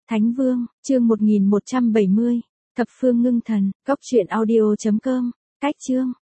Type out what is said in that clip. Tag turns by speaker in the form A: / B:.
A: Thánh Vương, chương 1170. Thập phương ngưng thần, cốc truyện audio.com. Cách chương.